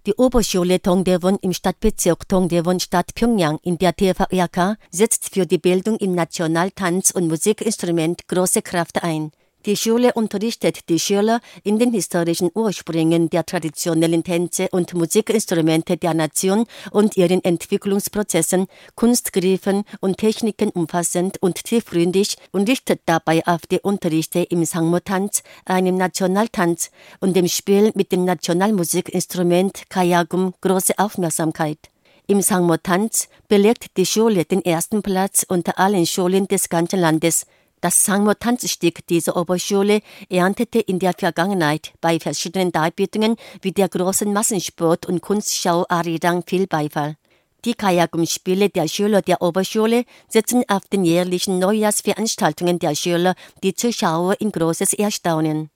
Die Oberschule Dongdaewon im Stadtbezirk Dongdaewon Stadt Pjöngjang in der TVRK setzt für die Bildung im Nationaltanz- und Musikinstrument große Kraft ein. Die Schule unterrichtet die Schüler in den historischen Ursprüngen der traditionellen Tänze und Musikinstrumente der Nation und ihren Entwicklungsprozessen, Kunstgriffen und Techniken umfassend und tiefgründig und richtet dabei auf die Unterrichte im Sangmo-Tanz, einem Nationaltanz, und dem Spiel mit dem Nationalmusikinstrument Kayagum große Aufmerksamkeit. Im Sangmo-Tanz belegt die Schule den ersten Platz unter allen Schulen des ganzen Landes. Das Sangmo-Tanzstück dieser Oberschule erntete in der Vergangenheit bei verschiedenen Darbietungen wie der großen Massensport- und Kunstschau Arirang viel Beifall. Die Kayagum-Spiele der Schüler der Oberschule setzen auf den jährlichen Neujahrsveranstaltungen der Schüler die Zuschauer in großes Erstaunen.